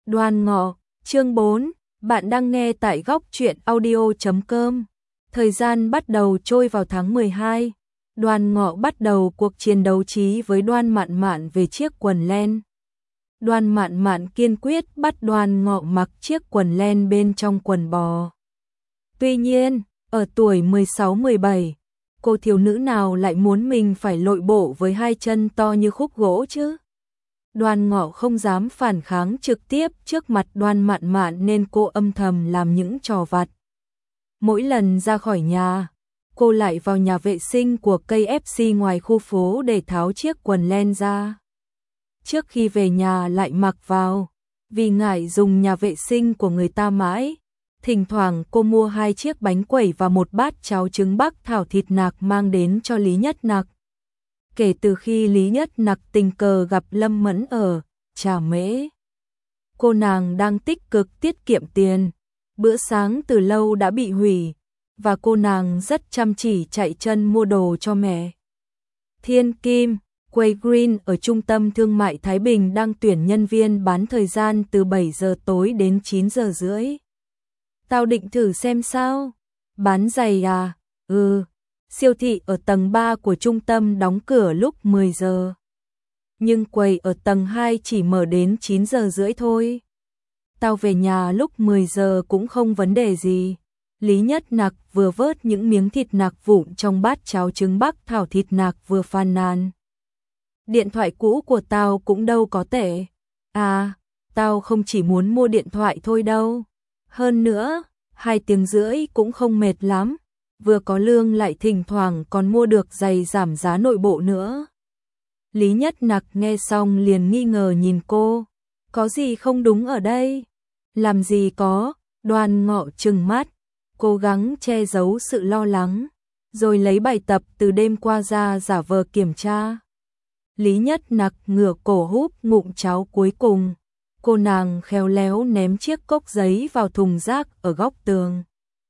Đoàn Ngọ, chương 4, bạn đang nghe tại góc truyện audio.com. Thời gian bắt đầu trôi vào tháng 12, Đoàn Ngọ bắt đầu cuộc chiến đấu trí với Đoan Mạn Mạn về chiếc quần len. Đoan Mạn Mạn kiên quyết bắt Đoàn Ngọ mặc chiếc quần len bên trong quần bò. Tuy nhiên, ở tuổi 16-17, cô thiếu nữ nào lại muốn mình phải lội bộ với hai chân to như khúc gỗ chứ? Đoan Ngọ không dám phản kháng trực tiếp trước mặt Đoan Mạn Mạn nên cô âm thầm làm những trò vặt. Mỗi lần ra khỏi nhà, cô lại vào nhà vệ sinh của KFC ngoài khu phố để tháo chiếc quần len ra. Trước khi về nhà lại mặc vào, vì ngại dùng nhà vệ sinh của người ta mãi. Thỉnh thoảng cô mua 2 chiếc bánh quẩy và một bát cháo trứng bắc thảo thịt nạc mang đến cho Lý Nhất Nặc. Kể từ khi Lý Nhất Nặc tình cờ gặp Lâm Mẫn ở Trà Mễ, cô nàng đang tích cực tiết kiệm tiền. Bữa sáng từ lâu đã bị hủy, và cô nàng rất chăm chỉ chạy chân mua đồ cho mẹ. Thiên Kim, Quay Green ở trung tâm thương mại Thái Bình đang tuyển nhân viên bán thời gian từ 7 giờ tối đến 9 giờ rưỡi. Tao định thử xem sao. Bán giày à? Ừ. Siêu thị ở tầng 3 của trung tâm đóng cửa lúc 10 giờ. Nhưng quầy ở tầng 2 chỉ mở đến 9 giờ rưỡi thôi. Tao về nhà lúc 10 giờ cũng không vấn đề gì. Lý Nhất Nặc vừa vớt những miếng thịt nạc vụn trong bát cháo trứng bắc thảo thịt nạc vừa phàn nàn. Điện thoại cũ của tao cũng đâu có tệ. À, tao không chỉ muốn mua điện thoại thôi đâu. Hơn nữa, 2 tiếng rưỡi cũng không mệt lắm. Vừa có lương lại thỉnh thoảng còn mua được giày giảm giá nội bộ nữa. Lý Nhất Nặc nghe xong liền nghi ngờ nhìn cô. Có gì không đúng ở đây? Làm gì có? Đoan Ngọ trừng mắt, cố gắng che giấu sự lo lắng, rồi lấy bài tập từ đêm qua ra giả vờ kiểm tra. Lý Nhất Nặc ngửa cổ húp ngụm cháo cuối cùng. Cô nàng khéo léo ném chiếc cốc giấy vào thùng rác ở góc tường,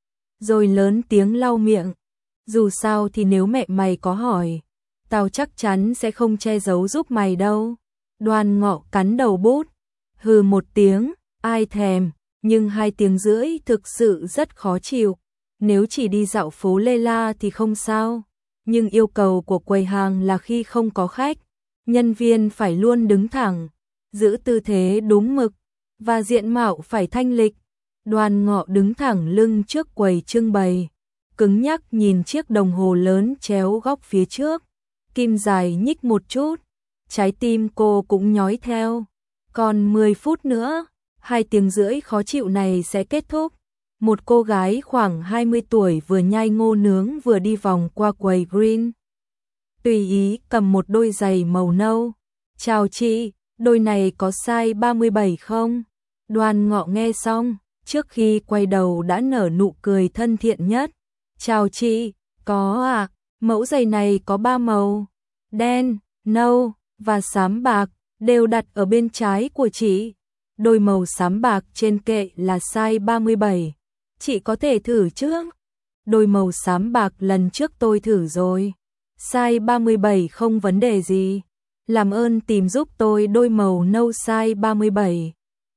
rồi lớn tiếng lau miệng. Dù sao thì nếu mẹ mày có hỏi, tao chắc chắn sẽ không che giấu giúp mày đâu. Đoan Ngọ cắn đầu bút, hừ một tiếng, ai thèm, nhưng 2 tiếng rưỡi thực sự rất khó chịu. Nếu chỉ đi dạo phố Lê La thì không sao, nhưng yêu cầu của quầy hàng là khi không có khách, nhân viên phải luôn đứng thẳng, giữ tư thế đúng mực, và diện mạo phải thanh lịch. Đoan Ngọ đứng thẳng lưng trước quầy trưng bày, cứng nhắc nhìn chiếc đồng hồ lớn chéo góc phía trước, kim dài nhích một chút, trái tim cô cũng nhói theo. Còn 10 phút nữa, 2 tiếng rưỡi khó chịu này sẽ kết thúc. Một cô gái khoảng 20 tuổi vừa nhai ngô nướng vừa đi vòng qua quầy Green. Tùy ý cầm một đôi giày màu nâu. Chào chị, đôi này có size 37 không? Đoan Ngọ nghe xong, trước khi quay đầu đã nở nụ cười thân thiện nhất. Chào chị, có à, mẫu giày này có 3 màu, đen, nâu và xám bạc, đều đặt ở bên trái của chị. Đôi màu xám bạc trên kệ là size 37, chị có thể thử trước. Đôi màu xám bạc lần trước tôi thử rồi, size 37 không vấn đề gì. Làm ơn tìm giúp tôi đôi màu nâu size 37.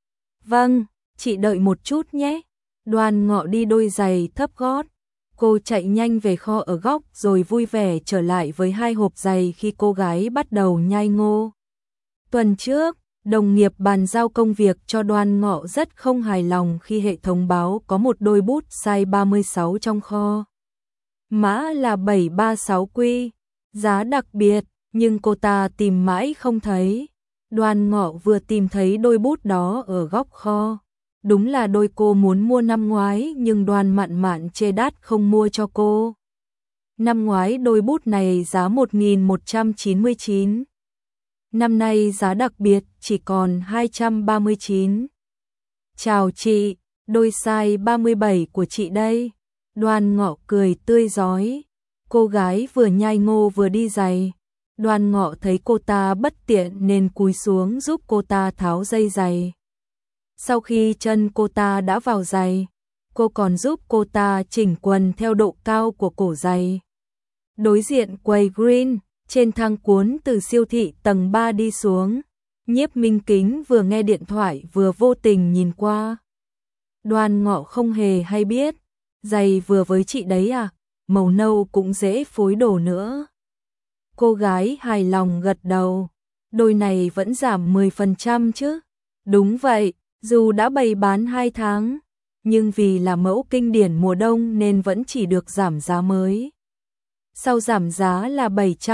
Vâng, chị đợi một chút nhé. Đoan Ngọ đi đôi giày thấp gót. Cô chạy nhanh về kho ở góc rồi vui vẻ trở lại với 2 hộp giày khi cô gái bắt đầu nhai ngô. Tuần trước, đồng nghiệp bàn giao công việc cho Đoan Ngọ rất không hài lòng khi hệ thống báo có một đôi bút size 36 trong kho. Mã là 736Q, giá đặc biệt, nhưng cô ta tìm mãi không thấy. Đoan Ngọ vừa tìm thấy đôi bút đó ở góc kho. Đúng là đôi cô muốn mua năm ngoái nhưng Đoan Mạn Mạn chê đắt không mua cho cô. Năm ngoái đôi bút này giá 1.199. Năm nay giá đặc biệt chỉ còn 239. Chào chị, đôi size 37 của chị đây. Đoan Ngọ cười tươi rói. Cô gái vừa nhai ngô vừa đi giày. Đoan Ngọ thấy cô ta bất tiện nên cúi xuống giúp cô ta tháo dây giày. Sau khi chân cô ta đã vào giày, cô còn giúp cô ta chỉnh quần theo độ cao của cổ giày. Đối diện quầy Green, trên thang cuốn từ siêu thị tầng 3 đi xuống, Nhiếp Minh Kính vừa nghe điện thoại vừa vô tình nhìn qua. Đoan Ngọ không hề hay biết, giày vừa với chị đấy à, màu nâu cũng dễ phối đồ nữa. Cô gái hài lòng gật đầu, đôi này vẫn giảm 10% chứ? Đúng vậy, dù đã bày bán 2 tháng, nhưng vì là mẫu kinh điển mùa đông nên vẫn chỉ được giảm giá mới. Sau giảm giá là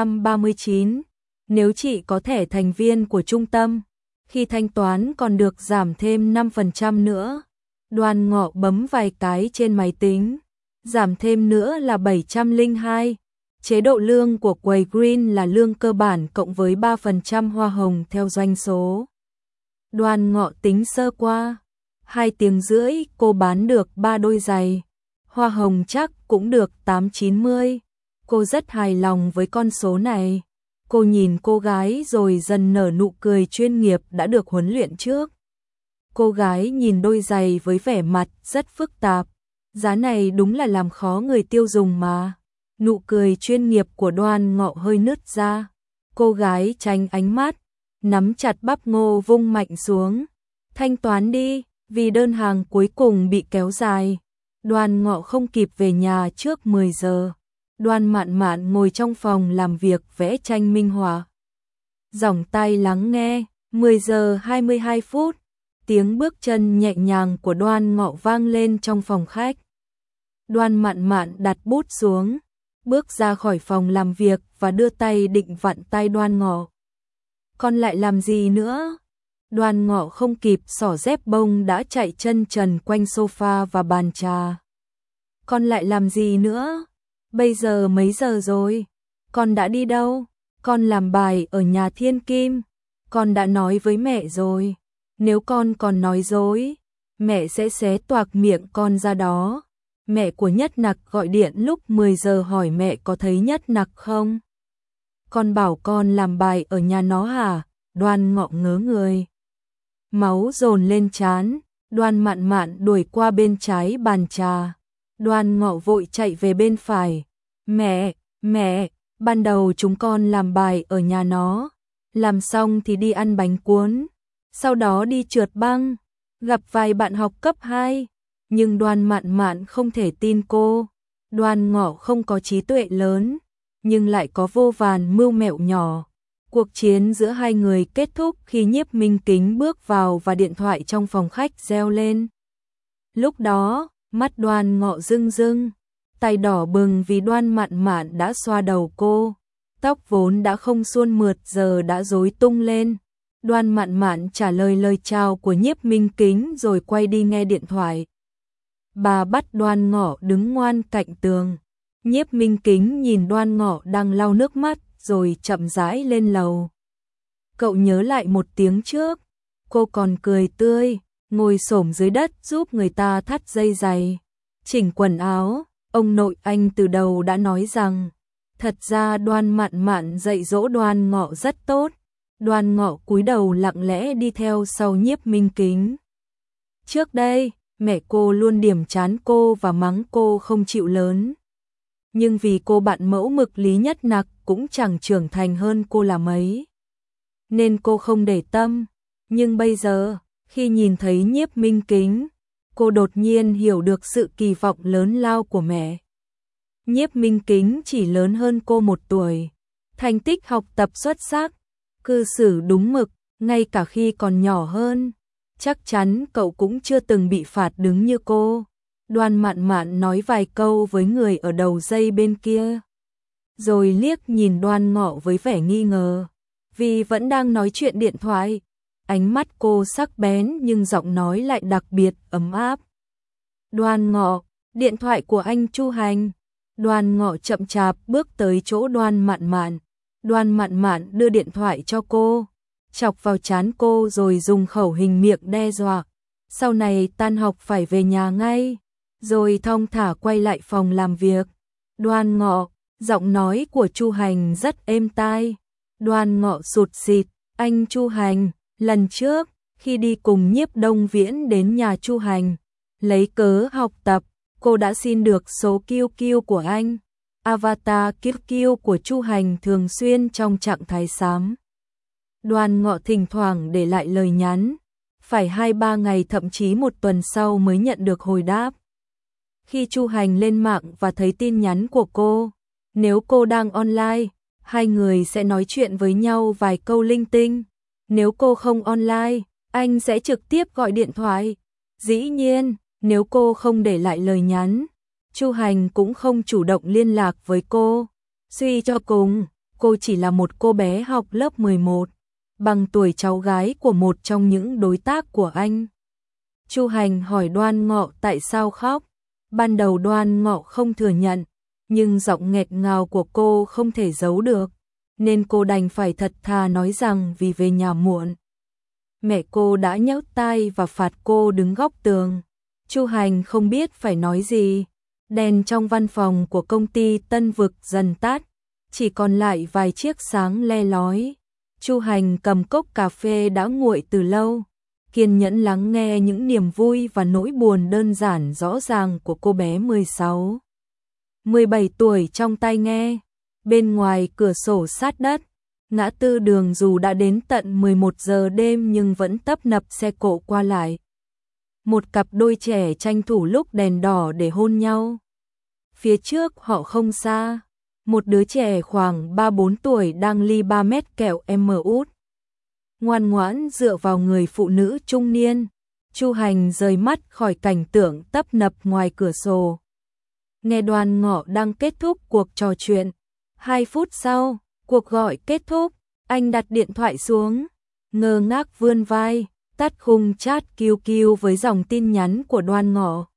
739, nếu chị có thẻ thành viên của trung tâm, khi thanh toán còn được giảm thêm 5% nữa. Đoan Ngọ bấm vài cái trên máy tính, giảm thêm nữa là 702. Chế độ lương của quầy Green là lương cơ bản cộng với 3% hoa hồng theo doanh số. Đoan Ngọ tính sơ qua, 2 tiếng rưỡi cô bán được 3 đôi giày, hoa hồng chắc cũng được 890. Cô rất hài lòng với con số này. Cô nhìn cô gái rồi dần nở nụ cười chuyên nghiệp đã được huấn luyện trước. Cô gái nhìn đôi giày với vẻ mặt rất phức tạp. Giá này đúng là làm khó người tiêu dùng mà. Nụ cười chuyên nghiệp của Đoan Ngọ hơi nứt ra. Cô gái tránh ánh mắt, nắm chặt bắp ngô vung mạnh xuống. Thanh toán đi, vì đơn hàng cuối cùng bị kéo dài. Đoan Ngọ không kịp về nhà trước 10 giờ. Đoan Mạn Mạn ngồi trong phòng làm việc vẽ tranh minh họa. Giỏng tai lắng nghe, 10 giờ 22 phút, tiếng bước chân nhẹ nhàng của Đoan Ngọ vang lên trong phòng khách. Đoan Mạn Mạn đặt bút xuống, bước ra khỏi phòng làm việc và đưa tay định vặn tay Đoan Ngọ. Con lại làm gì nữa? Đoan Ngọ không kịp xỏ dép bông đã chạy chân trần quanh sofa và bàn trà. Con lại làm gì nữa? Bây giờ mấy giờ rồi? Con đã đi đâu? Con làm bài ở nhà Thiên Kim. Con đã nói với mẹ rồi. Nếu con còn nói dối, mẹ sẽ xé toạc miệng con ra đó. Mẹ của Nhất Nặc gọi điện lúc 10 giờ hỏi mẹ có thấy Nhất Nặc không? Con bảo con làm bài ở nhà nó hả? Đoan Ngọ ngớ người. Máu dồn lên trán, Đoan Mạn Mạn đuổi qua bên trái bàn trà. Đoan Ngọ vội chạy về bên phải. Mẹ, ban đầu chúng con làm bài ở nhà nó. Làm xong thì đi ăn bánh cuốn. Sau đó đi trượt băng. Gặp vài bạn học cấp 2. Nhưng Đoan Mạn Mạn không thể tin cô. Đoan Ngọ không có trí tuệ lớn, nhưng lại có vô vàn mưu mẹo nhỏ. Cuộc chiến giữa hai người kết thúc khi Nhiếp Minh Kính bước vào và điện thoại trong phòng khách reo lên. Lúc đó, mắt Đoan Ngọ rưng rưng, tay đỏ bừng vì Đoan Mạn Mạn đã xoa đầu cô. Tóc vốn đã không suôn mượt giờ đã rối tung lên. Đoan Mạn Mạn trả lời lời chào của Nhiếp Minh Kính rồi quay đi nghe điện thoại. Bà bắt Đoan Ngọ đứng ngoan cạnh tường. Nhiếp Minh Kính nhìn Đoan Ngọ đang lau nước mắt rồi chậm rãi lên lầu. Cậu nhớ lại một tiếng trước, cô còn cười tươi, ngồi xổm dưới đất giúp người ta thắt dây giày, chỉnh quần áo. Ông nội anh từ đầu đã nói rằng, thật ra Đoan Mạn Mạn dạy dỗ Đoan Ngọ rất tốt. Đoan Ngọ cúi đầu lặng lẽ đi theo sau Nhiếp Minh Kính. Trước đây, mẹ cô luôn điểm chán cô và mắng cô không chịu lớn. Nhưng vì cô bạn mẫu mực Lý Nhất Nặc cũng chẳng trưởng thành hơn cô là mấy, nên cô không để tâm. Nhưng bây giờ, khi nhìn thấy Nhiếp Minh Kính, cô đột nhiên hiểu được sự kỳ vọng lớn lao của mẹ. Nhiếp Minh Kính chỉ lớn hơn cô 1 tuổi, thành tích học tập xuất sắc, cư xử đúng mực, ngay cả khi còn nhỏ hơn. Chắc chắn cậu cũng chưa từng bị phạt đứng như cô. Đoan Mạn Mạn nói vài câu với người ở đầu dây bên kia, rồi liếc nhìn Đoan Ngọ với vẻ nghi ngờ, vì vẫn đang nói chuyện điện thoại. Ánh mắt cô sắc bén nhưng giọng nói lại đặc biệt ấm áp. Đoan Ngọ, điện thoại của anh Chu Hành. Đoan Ngọ chậm chạp bước tới chỗ Đoan Mạn Mạn. Đoan Mạn Mạn đưa điện thoại cho cô, chọc vào trán cô rồi dùng khẩu hình miệng đe dọa. Sau này tan học phải về nhà ngay, rồi thong thả quay lại phòng làm việc. Đoan Ngọ, giọng nói của Chu Hành rất êm tai. Đoan Ngọ sụt sịt, anh Chu Hành, lần trước, khi đi cùng Nhiếp Đông Viễn đến nhà Chu Hành, lấy cớ học tập, cô đã xin được số QQ của anh. Avatar QQ của Chu Hành thường xuyên trong trạng thái xám. Đoan Ngọ thỉnh thoảng để lại lời nhắn, phải 2-3 ngày thậm chí một tuần sau mới nhận được hồi đáp. Khi Chu Hành lên mạng và thấy tin nhắn của cô, nếu cô đang online, hai người sẽ nói chuyện với nhau vài câu linh tinh. Nếu cô không online, anh sẽ trực tiếp gọi điện thoại. Dĩ nhiên, nếu cô không để lại lời nhắn, Chu Hành cũng không chủ động liên lạc với cô. Suy cho cùng, cô chỉ là một cô bé học lớp 11, bằng tuổi cháu gái của một trong những đối tác của anh. Chu Hành hỏi Đoan Ngọ tại sao khóc. Ban đầu Đoan Ngọ không thừa nhận, nhưng giọng nghẹt ngào của cô không thể giấu được, nên cô đành phải thật thà nói rằng vì về nhà muộn. Mẹ cô đã nhéo tai và phạt cô đứng góc tường. Chu Hành không biết phải nói gì. Đèn trong văn phòng của công ty Tân Vực dần tắt, chỉ còn lại vài chiếc sáng le lói. Chu Hành cầm cốc cà phê đã nguội từ lâu, kiên nhẫn lắng nghe những niềm vui và nỗi buồn đơn giản rõ ràng của cô bé 16, 17 tuổi trong tai nghe. Bên ngoài cửa sổ sát đất, ngã tư đường dù đã đến tận 11 giờ đêm nhưng vẫn tấp nập xe cộ qua lại. Một cặp đôi trẻ tranh thủ lúc đèn đỏ để hôn nhau. Phía trước họ không xa, một đứa trẻ khoảng 3-4 tuổi đang ly 3 mét kẹo út. Ngoan ngoãn dựa vào người phụ nữ trung niên. Chu Hành rời mắt khỏi cảnh tượng tấp nập ngoài cửa sổ. Nghe Đoan Ngọ đang kết thúc cuộc trò chuyện. 2 phút sau, cuộc gọi kết thúc, anh đặt điện thoại xuống, ngơ ngác vươn vai, tắt khung chat QQ với dòng tin nhắn của Đoan Ngọ.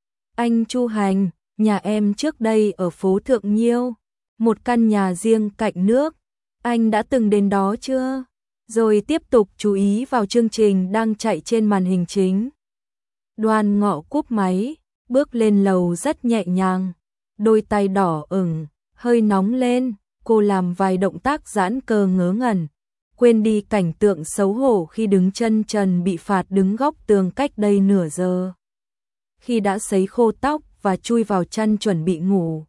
Anh Chu Hành, nhà em trước đây ở phố Thượng Nhiêu, một căn nhà riêng cạnh nước, anh đã từng đến đó chưa? Rồi tiếp tục chú ý vào chương trình đang chạy trên màn hình chính. Đoan Ngọ cúp máy, bước lên lầu rất nhẹ nhàng, đôi tay đỏ ửng, hơi nóng lên, cô làm vài động tác giãn cơ ngớ ngẩn, quên đi cảnh tượng xấu hổ khi đứng chân trần bị phạt đứng góc tường cách đây nửa giờ. Khi đã sấy khô tóc và chui vào chăn chuẩn bị ngủ,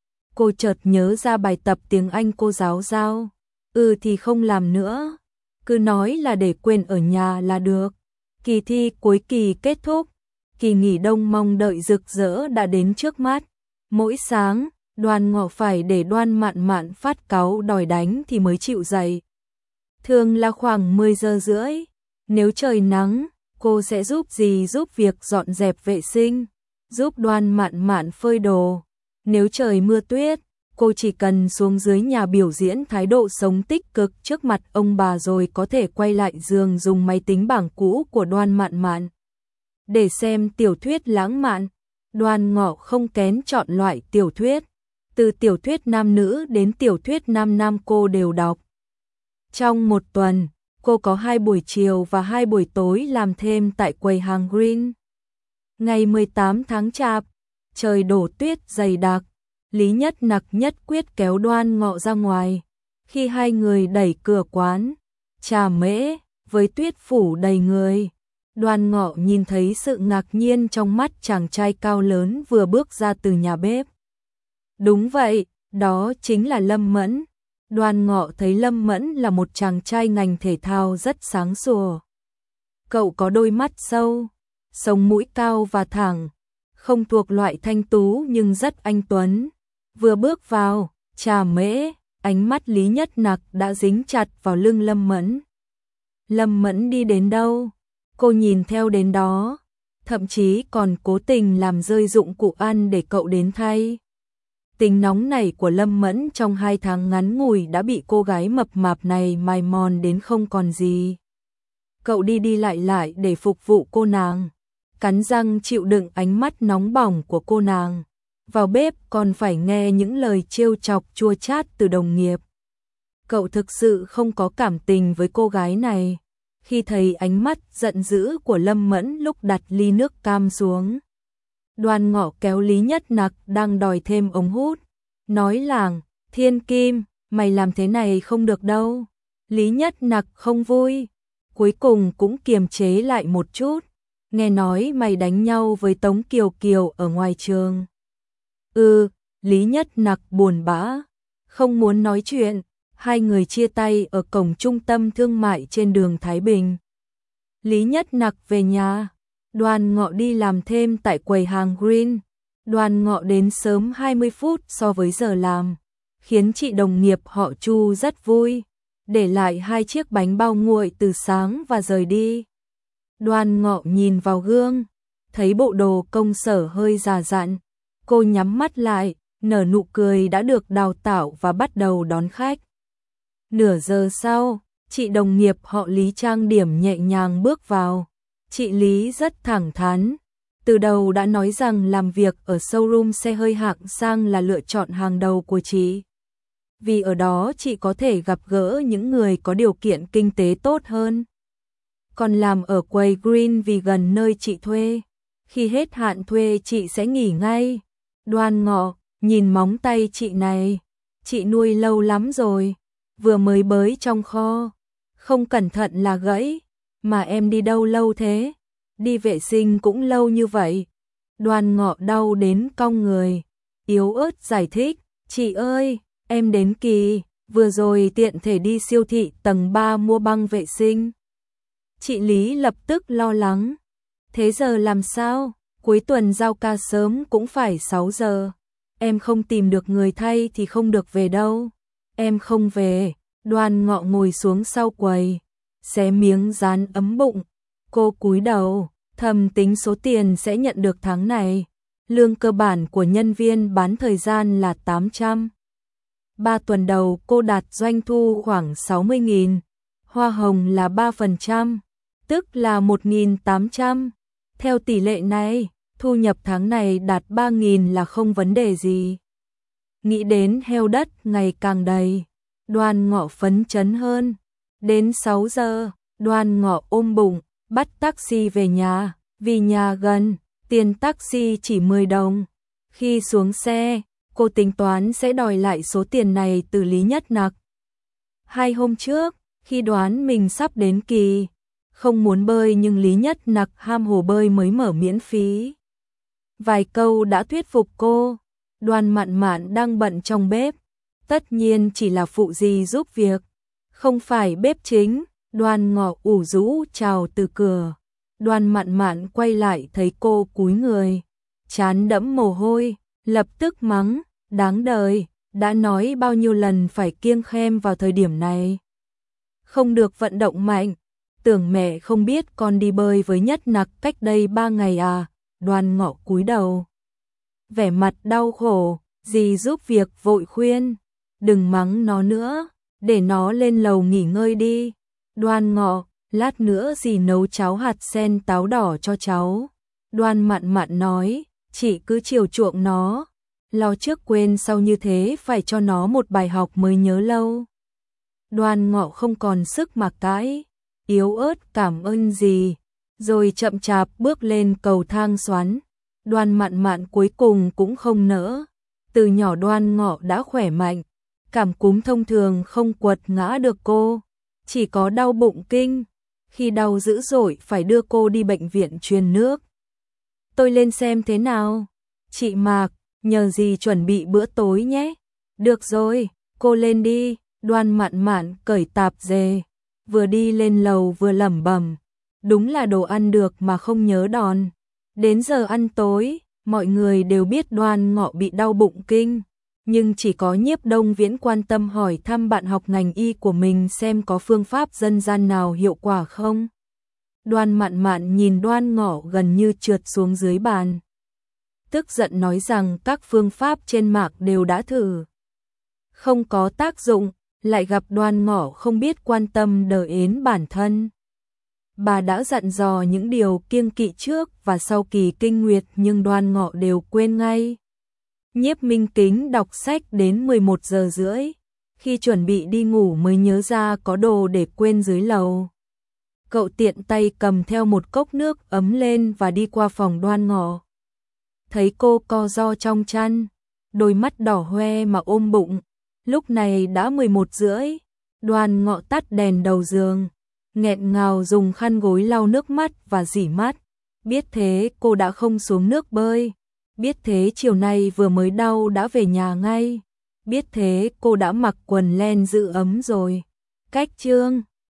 cô chợt nhớ ra bài tập tiếng Anh cô giáo giao. Thì không làm nữa, cứ nói là để quên ở nhà là được. Kỳ thi cuối kỳ kết thúc, kỳ nghỉ đông mong đợi rực rỡ đã đến trước mắt. Mỗi sáng, Đoan Ngọ phải để Đoan Mạn Mạn phát cáu đòi đánh thì mới chịu dậy. Thường là khoảng 10 giờ rưỡi. Nếu trời nắng, cô sẽ giúp việc dọn dẹp vệ sinh, giúp Đoan Mạn Mạn phơi đồ. Nếu trời mưa tuyết, cô chỉ cần xuống dưới nhà biểu diễn thái độ sống tích cực trước mặt ông bà rồi có thể quay lại giường dùng máy tính bảng cũ của Đoan Mạn Mạn để xem tiểu thuyết lãng mạn. Đoan Ngọ không kén chọn loại tiểu thuyết, từ tiểu thuyết nam nữ đến tiểu thuyết nam nam cô đều đọc. Trong một tuần, cô có 2 buổi chiều và 2 buổi tối làm thêm tại quầy hàng Green. Ngày 18 tháng Chạp, trời đổ tuyết dày đặc, Lý Nhất Nặc nhất quyết kéo Đoan Ngọ ra ngoài. Khi hai người đẩy cửa quán trà mễ với tuyết phủ đầy người, Đoan Ngọ nhìn thấy sự ngạc nhiên trong mắt chàng trai cao lớn vừa bước ra từ nhà bếp. Đúng vậy, đó chính là Lâm Mẫn. Đoan Ngọ thấy Lâm Mẫn là một chàng trai ngành thể thao rất sáng sủa. Cậu có đôi mắt sâu, sống mũi cao và thẳng, không thuộc loại thanh tú nhưng rất anh tuấn. Vừa bước vào trà mễ, ánh mắt Lý Nhất Nặc đã dính chặt vào lưng Lâm Mẫn. Lâm Mẫn đi đến đâu, cô nhìn theo đến đó, thậm chí còn cố tình làm rơi dụng cụ ăn để cậu đến thay. Tính nóng này của Lâm Mẫn trong 2 tháng ngắn ngủi đã bị cô gái mập mạp này mài mòn đến không còn gì. Cậu đi đi lại để phục vụ cô nàng, cắn răng chịu đựng ánh mắt nóng bỏng của cô nàng. Vào bếp còn phải nghe những lời trêu chọc chua chát từ đồng nghiệp. Cậu thực sự không có cảm tình với cô gái này. Khi thấy ánh mắt giận dữ của Lâm Mẫn lúc đặt ly nước cam xuống, Đoan Ngọ kéo Lý Nhất Nặc đang đòi thêm ống hút, nói làng, Thiên Kim, mày làm thế này không được đâu. Lý Nhất Nặc không vui, cuối cùng cũng kiềm chế lại một chút, nghe nói mày đánh nhau với Tống Kiều Kiều ở ngoài trường. Lý Nhất Nặc buồn bã, không muốn nói chuyện, Hai người chia tay ở cổng trung tâm thương mại trên đường Thái Bình. Lý Nhất Nặc về nhà, Đoàn Ngọ đi làm thêm tại quầy hàng Green. Đoàn Ngọ đến sớm 20 phút so với giờ làm, khiến chị đồng nghiệp họ Chu rất vui, để lại 2 chiếc bánh bao nguội từ sáng và rời đi. Đoàn Ngọ nhìn vào gương, thấy bộ đồ công sở hơi già dặn, cô nhắm mắt lại, nở nụ cười đã được đào tạo và bắt đầu đón khách. Nửa giờ sau, chị đồng nghiệp họ Lý trang điểm nhẹ nhàng bước vào. Chị Lý rất thẳng thắn, từ đầu đã nói rằng làm việc ở showroom xe hơi hạng sang là lựa chọn hàng đầu của chị. Vì ở đó chị có thể gặp gỡ những người có điều kiện kinh tế tốt hơn. Còn làm ở quầy Green vì gần nơi chị thuê. Khi hết hạn thuê chị sẽ nghỉ ngay. Đoàn Ngọ, nhìn móng tay chị này, chị nuôi lâu lắm rồi, vừa mới bới trong kho, không cẩn thận là gãy. Mà em đi đâu lâu thế? Đi vệ sinh cũng lâu như vậy. Đoàn Ngọ đau đến cong người, yếu ớt giải thích, chị ơi, em đến kỳ, vừa rồi tiện thể đi siêu thị tầng 3 mua băng vệ sinh. Chị Lý lập tức lo lắng, thế giờ làm sao? Cuối tuần giao ca sớm cũng phải 6 giờ. Em không tìm được người thay thì không được về đâu. Em không về. Đoàn Ngọ ngồi xuống sau quầy, xé miếng rán ấm bụng. Cô cúi đầu, thầm tính số tiền sẽ nhận được tháng này. Lương cơ bản của nhân viên bán thời gian là 800. 3 tuần đầu cô đạt doanh thu khoảng 60.000. Hoa hồng là 3%, tức là 1.800. Theo tỷ lệ này, thu nhập tháng này đạt 3.000 là không vấn đề gì. Nghĩ đến heo đất ngày càng đầy, Đoàn Ngọ phấn chấn hơn. Đến 6 giờ, Đoàn Ngọ ôm bụng, bắt taxi về nhà, vì nhà gần, tiền taxi chỉ 10 đồng. Khi xuống xe, cô tính toán sẽ đòi lại số tiền này từ Lý Nhất Nặc. 2 hôm trước, khi đoán mình sắp đến kỳ, không muốn bơi nhưng Lý Nhất Nặc ham hồ bơi mới mở miễn phí. Vài câu đã thuyết phục cô. Đoàn Mạn Mạn đang bận trong bếp, tất nhiên chỉ là phụ gì giúp việc, không phải bếp chính. Đoàn Ngọ ủ rũ chào từ cửa. Đoàn Mạn Mạn quay lại thấy cô cúi người, trán đẫm mồ hôi, lập tức mắng, đáng đời, đã nói bao nhiêu lần phải kiêng khem vào thời điểm này. Không được vận động mạnh, tưởng mẹ không biết con đi bơi với Nhất Nặc cách đây 3 ngày à. Đoàn Ngọ cúi đầu, vẻ mặt đau khổ, dì giúp việc vội khuyên, đừng mắng nó nữa, để nó lên lầu nghỉ ngơi đi. Đoàn Ngọ, lát nữa dì nấu cháo hạt sen táo đỏ cho cháu. Đoàn Mạn Mạn nói, chị cứ chiều chuộng nó, lo trước quên sau như thế phải cho nó một bài học mới nhớ lâu. Đoàn Ngọ không còn sức mà cãi, yếu ớt cảm ơn dì, rồi chậm chạp bước lên cầu thang xoắn. Đoàn Mạn Mạn cuối cùng cũng không nỡ. Từ nhỏ Đoàn Ngọ đã khỏe mạnh, cảm cúm thông thường không quật ngã được cô, chỉ có đau bụng kinh. Khi đau dữ dội phải đưa cô đi bệnh viện truyền nước. Tôi lên xem thế nào. Chị Mạc, nhờ dì chuẩn bị bữa tối nhé. Được rồi, cô lên đi. Đoàn Mạn Mạn cởi tạp dề, vừa đi lên lầu vừa lẩm bẩm, đúng là đồ ăn được mà không nhớ đòn. Đến giờ ăn tối, mọi người đều biết Đoàn Ngọ bị đau bụng kinh, nhưng chỉ có Nhiếp Đông Viễn quan tâm hỏi thăm bạn học ngành y của mình xem có phương pháp dân gian nào hiệu quả không. Đoàn Mạn Mạn nhìn Đoàn Ngọ gần như trượt xuống dưới bàn, tức giận nói rằng các phương pháp trên mạng đều đã thử, không có tác dụng, lại gặp Đoàn Ngọ không biết quan tâm đờ ến bản thân. Bà đã dặn dò những điều kiêng kỵ trước và sau kỳ kinh nguyệt nhưng Đoàn Ngọ đều quên ngay. Nhiếp Minh Kính đọc sách đến 11 giờ rưỡi, khi chuẩn bị đi ngủ mới nhớ ra có đồ để quên dưới lầu. Cậu tiện tay cầm theo một cốc nước ấm lên và đi qua phòng Đoàn Ngọ. Thấy cô co ro trong chăn, đôi mắt đỏ hoe mà ôm bụng. Lúc này đã 11 rưỡi, Đoàn Ngọ tắt đèn đầu giường, nghẹn ngào dùng khăn gối lau nước mắt và rỉ mắt. Biết thế cô đã không xuống nước bơi, biết thế chiều nay vừa mới đau đã về nhà ngay. biết thế cô đã mặc quần len giữ ấm rồi. Cách chương